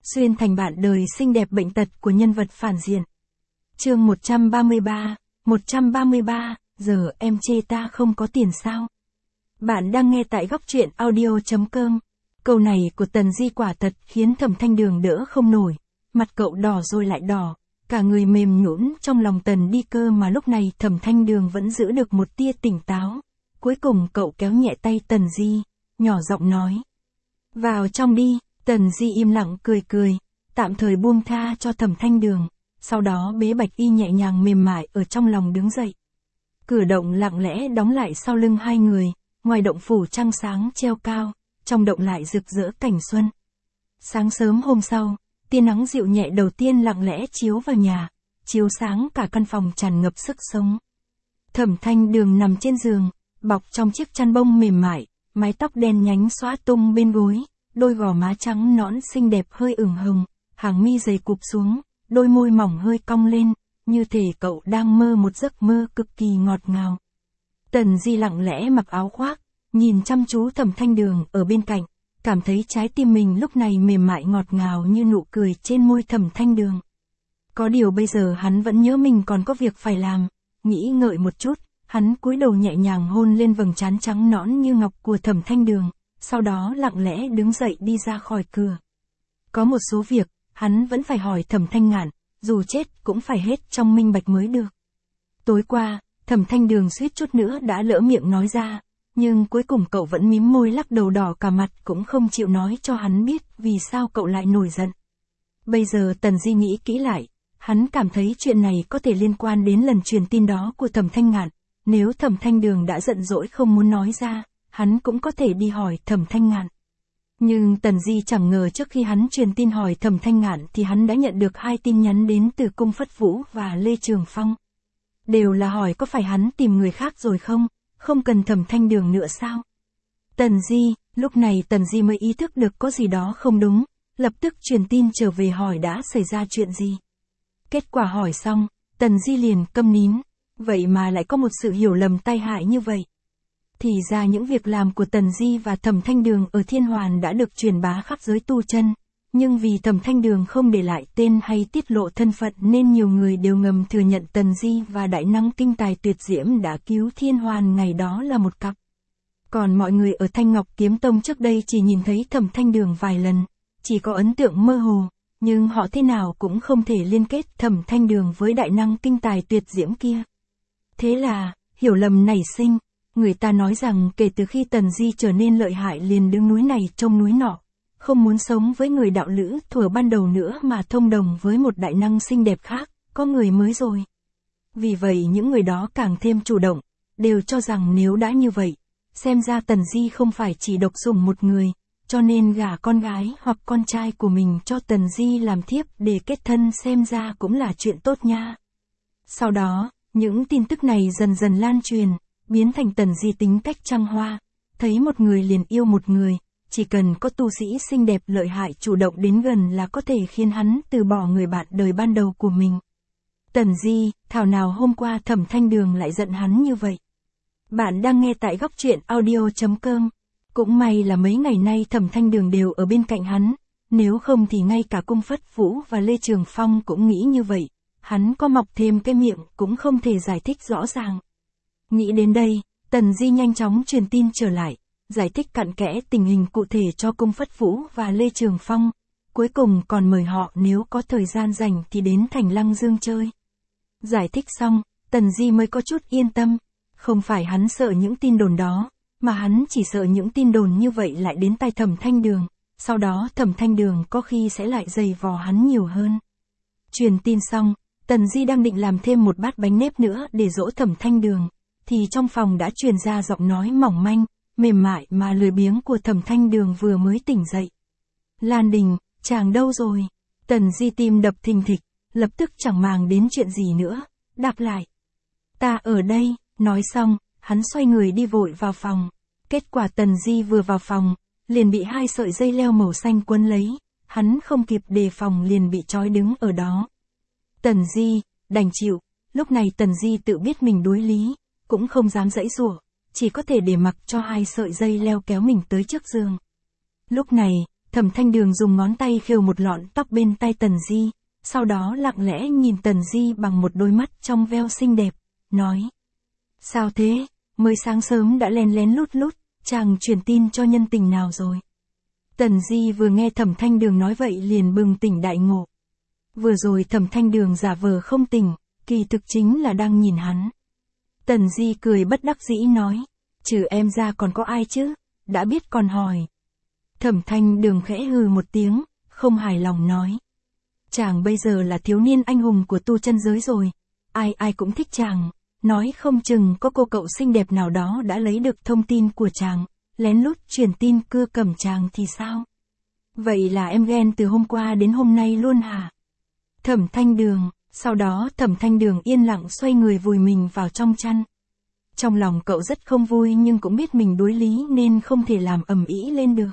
xuyên thành bạn đời xinh đẹp bệnh tật của nhân vật phản diện. Chương 133, giờ em chê ta không có tiền sao? Bạn đang nghe tại góc truyện audio.com. Câu này của Tần Di quả thật khiến Thẩm Thanh Đường đỡ không nổi, mặt cậu đỏ rồi lại đỏ, cả người mềm nhũn trong lòng Tần Đi Cơ, mà lúc này Thẩm Thanh Đường vẫn giữ được một tia tỉnh táo. Cuối cùng cậu kéo nhẹ tay Tần Di, nhỏ giọng nói: "Vào trong đi." Tần Di im lặng cười cười, tạm thời buông tha cho Thẩm Thanh Đường, sau đó bế Bạch Y nhẹ nhàng mềm mại ở trong lòng đứng dậy. Cửa động lặng lẽ đóng lại sau lưng hai người, ngoài động phủ trăng sáng treo cao, trong động lại rực rỡ cảnh xuân. Sáng sớm hôm sau, tia nắng dịu nhẹ đầu tiên lặng lẽ chiếu vào nhà, chiếu sáng cả căn phòng tràn ngập sức sống. Thẩm Thanh Đường nằm trên giường, bọc trong chiếc chăn bông mềm mại, mái tóc đen nhánh xõa tung bên gối, đôi gò má trắng nõn xinh đẹp hơi ửng hồng, hàng mi dày cụp xuống, đôi môi mỏng hơi cong lên, như thể cậu đang mơ một giấc mơ cực kỳ ngọt ngào. Tần Di lặng lẽ mặc áo khoác, nhìn chăm chú Thẩm Thanh Đường ở bên cạnh, cảm thấy trái tim mình lúc này mềm mại ngọt ngào như nụ cười trên môi Thẩm Thanh Đường. Có điều bây giờ hắn vẫn nhớ mình còn có việc phải làm, nghĩ ngợi một chút, hắn cúi đầu nhẹ nhàng hôn lên vầng trán trắng nõn như ngọc của Thẩm Thanh Đường, sau đó lặng lẽ đứng dậy đi ra khỏi cửa. Có một số việc, hắn vẫn phải hỏi Thẩm Thanh Ngạn, dù chết cũng phải hết trong minh bạch mới được. Tối qua, Thẩm Thanh Đường suýt chút nữa đã lỡ miệng nói ra, nhưng cuối cùng cậu vẫn mím môi lắc đầu đỏ cả mặt cũng không chịu nói cho hắn biết vì sao cậu lại nổi giận. Bây giờ Tần Di nghĩ kỹ lại, hắn cảm thấy chuyện này có thể liên quan đến lần truyền tin đó của Thẩm Thanh Ngạn. Nếu Thẩm Thanh Đường đã giận dỗi không muốn nói ra, hắn cũng có thể đi hỏi Thẩm Thanh Ngạn. Nhưng Tần Di chẳng ngờ trước khi hắn truyền tin hỏi Thẩm Thanh Ngạn thì hắn đã nhận được 2 tin nhắn đến từ Cung Phất Vũ và Lê Trường Phong. Đều là hỏi có phải hắn tìm người khác rồi không cần Thẩm Thanh Đường nữa sao? Lúc này Tần Di mới ý thức được có gì đó không đúng, lập tức truyền tin trở về hỏi đã xảy ra chuyện gì. Kết quả hỏi xong, Tần Di liền câm nín, vậy mà lại có một sự hiểu lầm tai hại như vậy. Thì ra những việc làm của Tần Di và Thẩm Thanh Đường ở Thiên Hoàn đã được truyền bá khắp giới tu chân, nhưng vì Thẩm Thanh Đường không để lại tên hay tiết lộ thân phận nên nhiều người đều ngầm thừa nhận Tần Di và đại năng kinh tài tuyệt diễm đã cứu Thiên Hoàn ngày đó là một cặp. Còn mọi người ở Thanh Ngọc Kiếm Tông trước đây chỉ nhìn thấy Thẩm Thanh Đường vài lần, chỉ có ấn tượng mơ hồ, nhưng họ thế nào cũng không thể liên kết Thẩm Thanh Đường với đại năng kinh tài tuyệt diễm kia. Thế là, hiểu lầm nảy sinh. Người ta nói rằng kể từ khi Tần Di trở nên lợi hại liền đứng núi này trông núi nọ, không muốn sống với người đạo lữ thuở ban đầu nữa mà thông đồng với một đại năng xinh đẹp khác, có người mới rồi. Vì vậy những người đó càng thêm chủ động, đều cho rằng nếu đã như vậy, xem ra Tần Di không phải chỉ độc sủng một người, cho nên gả con gái hoặc con trai của mình cho Tần Di làm thiếp để kết thân xem ra cũng là chuyện tốt nha. Sau đó, những tin tức này dần dần lan truyền, biến thành Tần Di tính cách trăng hoa, thấy một người liền yêu một người, chỉ cần có tu sĩ xinh đẹp lợi hại chủ động đến gần là có thể khiến hắn từ bỏ người bạn đời ban đầu của mình. Tần Di, thảo nào hôm qua Thẩm Thanh Đường lại giận hắn như vậy. Bạn đang nghe tại góc truyện audio.com. Cũng may là mấy ngày nay Thẩm Thanh Đường đều ở bên cạnh hắn, nếu không thì ngay cả Cung Phất Vũ và Lê Trường Phong cũng nghĩ như vậy, hắn có mọc thêm cái miệng cũng không thể giải thích rõ ràng. Nghĩ đến đây, Tần Di nhanh chóng truyền tin trở lại, giải thích cặn kẽ tình hình cụ thể cho Cung Phất Vũ và Lê Trường Phong, cuối cùng còn mời họ nếu có thời gian rảnh thì đến Thành Lăng Dương chơi. Giải thích xong, Tần Di mới có chút yên tâm, không phải hắn sợ những tin đồn đó, mà hắn chỉ sợ những tin đồn như vậy lại đến tai Thẩm Thanh Đường, sau đó Thẩm Thanh Đường có khi sẽ lại giày vò hắn nhiều hơn. Truyền tin xong, Tần Di đang định làm thêm một bát bánh nếp nữa để dỗ Thẩm Thanh Đường, thì trong phòng đã truyền ra giọng nói mỏng manh, mềm mại mà lười biếng của Thẩm Thanh Đường vừa mới tỉnh dậy. Lan Đình, chàng đâu rồi? Tần Di tim đập thình thịch, lập tức chẳng màng đến chuyện gì nữa, đáp lại: Ta ở đây. Nói xong, hắn xoay người đi vội vào phòng. Kết quả Tần Di vừa vào phòng, liền bị 2 sợi dây leo màu xanh quấn lấy, hắn không kịp đề phòng liền bị trói đứng ở đó. Tần Di, đành chịu, lúc này Tần Di tự biết mình đối lý, cũng không dám giãy giụa, chỉ có thể để mặc cho 2 sợi dây leo kéo mình tới trước giường. Lúc này, Thẩm Thanh Đường dùng ngón tay khều một lọn tóc bên tai Tần Di, sau đó lặng lẽ nhìn Tần Di bằng một đôi mắt trong veo xinh đẹp, nói. Sao thế, mới sáng sớm đã lén lén lút lút, chàng truyền tin cho nhân tình nào rồi? Tần Di vừa nghe Thẩm Thanh Đường nói vậy liền bừng tỉnh đại ngộ. Vừa rồi Thẩm Thanh Đường giả vờ không tỉnh, kỳ thực chính là đang nhìn hắn. Tần Di cười bất đắc dĩ nói, trừ em ra còn có ai chứ, đã biết còn hỏi. Thẩm Thanh Đường khẽ hừ một tiếng, không hài lòng nói. Chàng bây giờ là thiếu niên anh hùng của tu chân giới rồi, ai ai cũng thích chàng, nói không chừng có cô cậu xinh đẹp nào đó đã lấy được thông tin của chàng, lén lút truyền tin cưa cầm chàng thì sao? Vậy là em ghen từ hôm qua đến hôm nay luôn hả? Thẩm Thanh Đường, sau đó Thẩm Thanh Đường yên lặng xoay người vùi mình vào trong chăn. Trong lòng cậu rất không vui nhưng cũng biết mình đối lý nên không thể làm ầm ĩ lên được.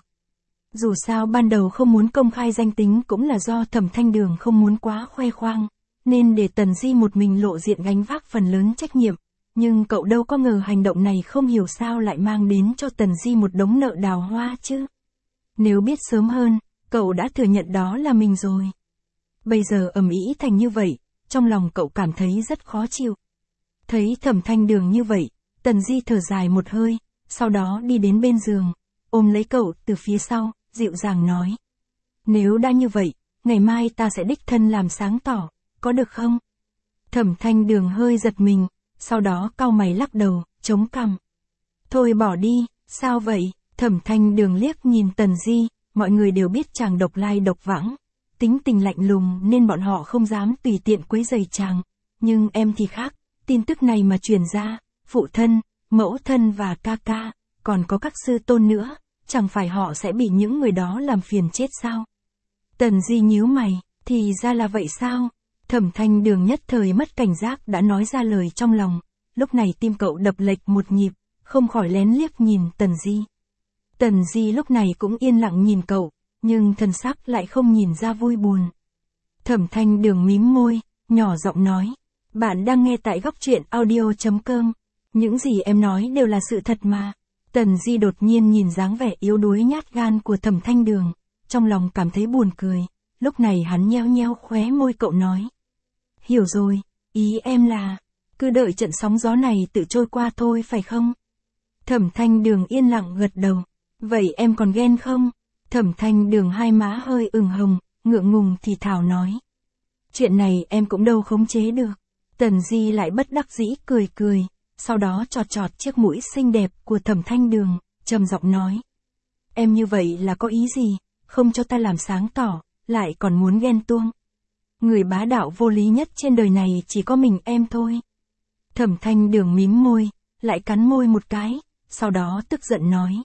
Dù sao ban đầu không muốn công khai danh tính cũng là do Thẩm Thanh Đường không muốn quá khoe khoang, nên để Tần Di một mình lộ diện gánh vác phần lớn trách nhiệm, nhưng cậu đâu có ngờ hành động này không hiểu sao lại mang đến cho Tần Di một đống nợ đào hoa chứ. Nếu biết sớm hơn, cậu đã thừa nhận đó là mình rồi. Bây giờ ầm ĩ thành như vậy, trong lòng cậu cảm thấy rất khó chịu. Thấy Thẩm Thanh Đường như vậy, Tần Di thở dài một hơi, sau đó đi đến bên giường, ôm lấy cậu từ phía sau, dịu dàng nói. Nếu đã như vậy, ngày mai ta sẽ đích thân làm sáng tỏ, có được không? Thẩm Thanh Đường hơi giật mình, sau đó cau mày lắc đầu, chống cằm. Thôi bỏ đi, sao vậy? Thẩm Thanh Đường liếc nhìn Tần Di, mọi người đều biết chàng độc lai độc vãng, tính tình lạnh lùng nên bọn họ không dám tùy tiện quấy rầy chàng, nhưng em thì khác, tin tức này mà truyền ra, phụ thân, mẫu thân và ca ca, còn có các sư tôn nữa, chẳng phải họ sẽ bị những người đó làm phiền chết sao? Tần Di nhíu mày, thì ra là vậy sao? Thẩm Thanh Đường nhất thời mất cảnh giác đã nói ra lời trong lòng, lúc này tim cậu đập lệch một nhịp, không khỏi lén liếc nhìn Tần Di. Tần Di lúc này cũng yên lặng nhìn cậu, nhưng thần sắc lại không nhìn ra vui buồn. Thẩm Thanh Đường mím môi, nhỏ giọng nói, bạn đang nghe tại góc truyện audio.com, những gì em nói đều là sự thật mà. Tần Di đột nhiên nhìn dáng vẻ yếu đuối nhát gan của Thẩm Thanh Đường, trong lòng cảm thấy buồn cười, lúc này hắn nheo nheo khóe môi cậu nói. Hiểu rồi, ý em là, cứ đợi trận sóng gió này tự trôi qua thôi phải không? Thẩm Thanh Đường yên lặng gật đầu, vậy em còn ghen không? Thẩm Thanh Đường hai má hơi ửng hồng, ngượng ngùng thì thào nói. Chuyện này em cũng đâu khống chế được. Tần Di lại bất đắc dĩ cười cười, sau đó chọt chọt chiếc mũi xinh đẹp của Thẩm Thanh Đường, trầm giọng nói. Em như vậy là có ý gì, không cho ta làm sáng tỏ, lại còn muốn ghen tuông. Người bá đạo vô lý nhất trên đời này chỉ có mình em thôi. Thẩm Thanh Đường mím môi, lại cắn môi một cái, sau đó tức giận nói.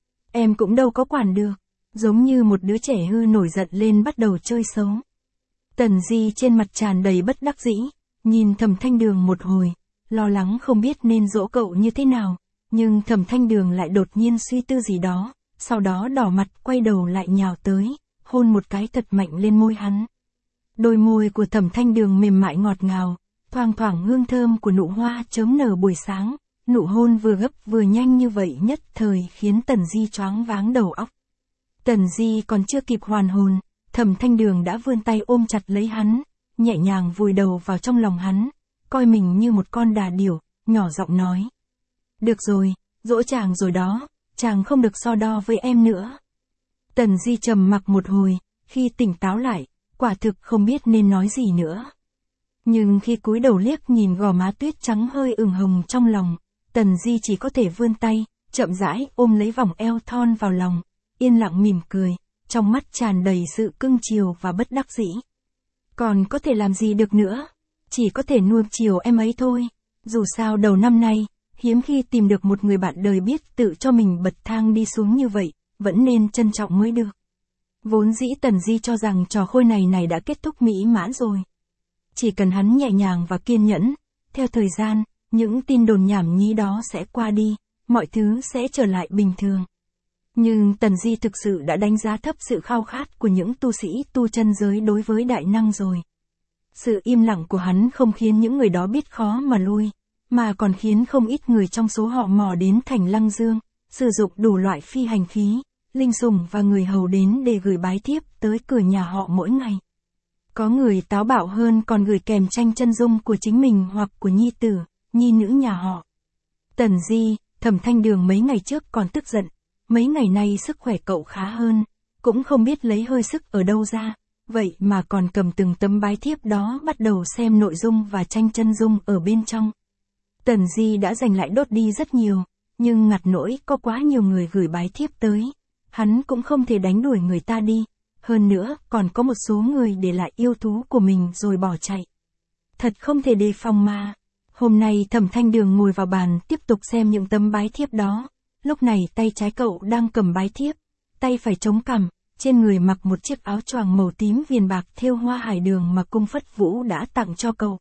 Em cũng đâu có quản được, giống như một đứa trẻ hư nổi giận lên bắt đầu chơi xấu. Tần Di trên mặt tràn đầy bất đắc dĩ, nhìn Thẩm Thanh Đường một hồi, lo lắng không biết nên dỗ cậu như thế nào, nhưng Thẩm Thanh Đường lại đột nhiên suy tư gì đó, sau đó đỏ mặt quay đầu lại nhào tới, hôn một cái thật mạnh lên môi hắn. Đôi môi của Thẩm Thanh Đường mềm mại ngọt ngào, thoang thoảng hương thơm của nụ hoa chớm nở buổi sáng, nụ hôn vừa gấp vừa nhanh như vậy nhất thời khiến Tần Di choáng váng đầu óc. Tần Di còn chưa kịp hoàn hồn, Thẩm Thanh Đường đã vươn tay ôm chặt lấy hắn, nhẹ nhàng vùi đầu vào trong lòng hắn, coi mình như một con đà điểu, nhỏ giọng nói. Được rồi, dỗ chàng rồi đó, chàng không được so đo với em nữa. Tần Di trầm mặc một hồi, khi tỉnh táo lại, quả thực không biết nên nói gì nữa. Nhưng khi cúi đầu liếc nhìn gò má tuyết trắng hơi ửng hồng trong lòng, Tần Di chỉ có thể vươn tay, chậm rãi ôm lấy vòng eo thon vào lòng, yên lặng mỉm cười, trong mắt tràn đầy sự cưng chiều và bất đắc dĩ. Còn có thể làm gì được nữa, chỉ có thể nuông chiều em ấy thôi, dù sao đầu năm nay, hiếm khi tìm được một người bạn đời biết tự cho mình bật thang đi xuống như vậy, vẫn nên trân trọng mới được. Vốn dĩ Tần Di cho rằng trò khôi này đã kết thúc mỹ mãn rồi. Chỉ cần hắn nhẹ nhàng và kiên nhẫn, theo thời gian, những tin đồn nhảm nhí đó sẽ qua đi, mọi thứ sẽ trở lại bình thường. Nhưng Tần Di thực sự đã đánh giá thấp sự khao khát của những tu sĩ tu chân giới đối với đại năng rồi. Sự im lặng của hắn không khiến những người đó biết khó mà lui, mà còn khiến không ít người trong số họ mò đến thành Lăng Dương, sử dụng đủ loại phi hành khí, linh sủng và người hầu đến để gửi bái thiếp tới cửa nhà họ mỗi ngày. Có người táo bạo hơn còn gửi kèm tranh chân dung của chính mình hoặc của nhi tử, nhi nữ nhà họ. Tần Di, Thẩm Thanh Đường mấy ngày trước còn tức giận, mấy ngày nay sức khỏe cậu khá hơn, cũng không biết lấy hơi sức ở đâu ra, vậy mà còn cầm từng tấm bái thiếp đó bắt đầu xem nội dung và tranh chân dung ở bên trong. Tần Di đã giành lại đốt đi rất nhiều, nhưng ngặt nỗi có quá nhiều người gửi bái thiếp tới, hắn cũng không thể đánh đuổi người ta đi, hơn nữa còn có một số người để lại yêu thú của mình rồi bỏ chạy. Thật không thể đề phòng mà. Hôm nay Thẩm Thanh Đường ngồi vào bàn tiếp tục xem những tấm bái thiếp đó, lúc này tay trái cậu đang cầm bái thiếp, tay phải chống cằm, trên người mặc một chiếc áo choàng màu tím viền bạc thêu hoa hải đường mà Cung Phất Vũ đã tặng cho cậu.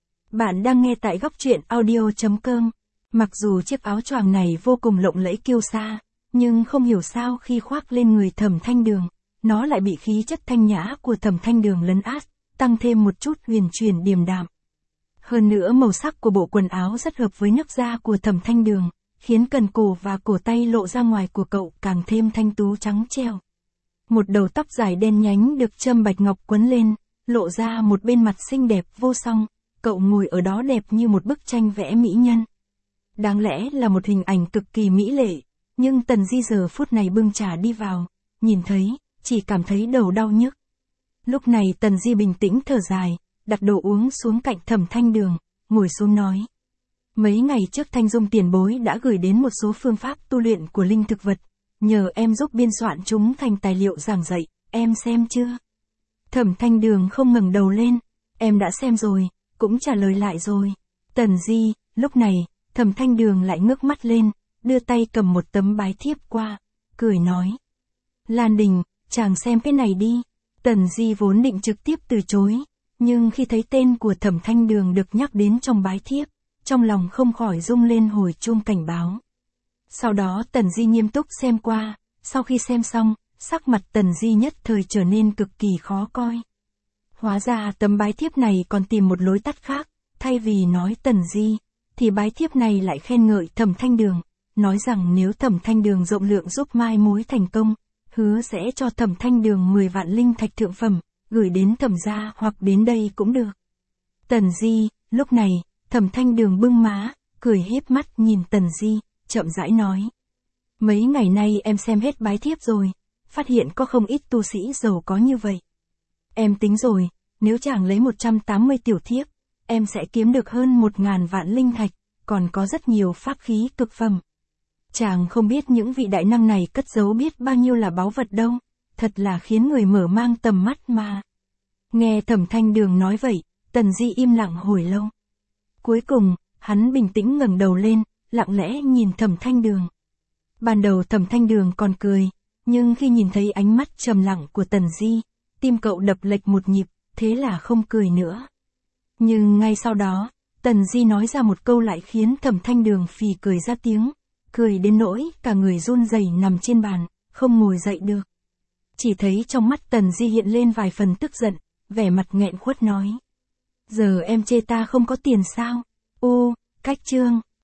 Bạn đang nghe tại góc truyện audio.com. Mặc dù chiếc áo choàng này vô cùng lộng lẫy kiêu sa, nhưng không hiểu sao khi khoác lên người Thẩm Thanh Đường, nó lại bị khí chất thanh nhã của Thẩm Thanh Đường lấn át, tăng thêm một chút huyền chuyển điềm đạm. Hơn nữa màu sắc của bộ quần áo rất hợp với nước da của Thẩm Thanh Đường, khiến cần cổ và cổ tay lộ ra ngoài của cậu càng thêm thanh tú trắng trẻo. Một đầu tóc dài đen nhánh được châm bạch ngọc quấn lên, lộ ra một bên mặt xinh đẹp vô song, cậu ngồi ở đó đẹp như một bức tranh vẽ mỹ nhân. Đáng lẽ là một hình ảnh cực kỳ mỹ lệ, nhưng Tần Di giờ phút này bưng trà đi vào, nhìn thấy, chỉ cảm thấy đầu đau nhức. Lúc này Tần Di bình tĩnh thở dài, đặt đồ uống xuống cạnh Thẩm Thanh Đường, ngồi xuống nói. Mấy ngày trước Thanh Dung tiền bối đã gửi đến một số phương pháp tu luyện của linh thực vật, nhờ em giúp biên soạn chúng thành tài liệu giảng dạy, em xem chưa? Thẩm Thanh Đường không ngẩng đầu lên, em đã xem rồi, cũng trả lời lại rồi. Tần Di, lúc này, Thẩm Thanh Đường lại ngước mắt lên, đưa tay cầm một tấm bái thiếp qua, cười nói. Lan Đình, chàng xem cái này đi. Tần Di vốn định trực tiếp từ chối, nhưng khi thấy tên của Thẩm Thanh Đường được nhắc đến trong bái thiếp, trong lòng không khỏi rung lên hồi chuông cảnh báo. Sau đó Tần Di nghiêm túc xem qua, sau khi xem xong, sắc mặt Tần Di nhất thời trở nên cực kỳ khó coi. Hóa ra tấm bái thiếp này còn tìm một lối tắt khác, thay vì nói Tần Di, thì bái thiếp này lại khen ngợi Thẩm Thanh Đường, nói rằng nếu Thẩm Thanh Đường rộng lượng giúp mai mối thành công, hứa sẽ cho Thẩm Thanh Đường 10 vạn linh thạch thượng phẩm, gửi đến Thẩm gia hoặc đến đây cũng được. Tần Di, lúc này, Thẩm Thanh Đường bưng má, cười híp mắt nhìn Tần Di, chậm rãi nói. Mấy ngày nay em xem hết bái thiếp rồi, phát hiện có không ít tu sĩ giàu có như vậy. Em tính rồi, nếu chàng lấy 180 tiểu thiếp, em sẽ kiếm được hơn 1.000 vạn linh thạch, còn có rất nhiều pháp khí cực phẩm. Chàng không biết những vị đại năng này cất giấu biết bao nhiêu là báu vật đâu, thật là khiến người mở mang tầm mắt mà. Nghe Thẩm Thanh Đường nói vậy, Tần Di im lặng hồi lâu. Cuối cùng, hắn bình tĩnh ngẩng đầu lên, lặng lẽ nhìn Thẩm Thanh Đường. Ban đầu Thẩm Thanh Đường còn cười, nhưng khi nhìn thấy ánh mắt trầm lặng của Tần Di, tim cậu đập lệch một nhịp, thế là không cười nữa. Nhưng ngay sau đó, Tần Di nói ra một câu lại khiến Thẩm Thanh Đường phì cười ra tiếng, cười đến nỗi cả người run rẩy nằm trên bàn, không ngồi dậy được. Chỉ thấy trong mắt Tần Di hiện lên vài phần tức giận, vẻ mặt nghẹn khuất nói. Giờ em chê ta không có tiền sao? Cách chương.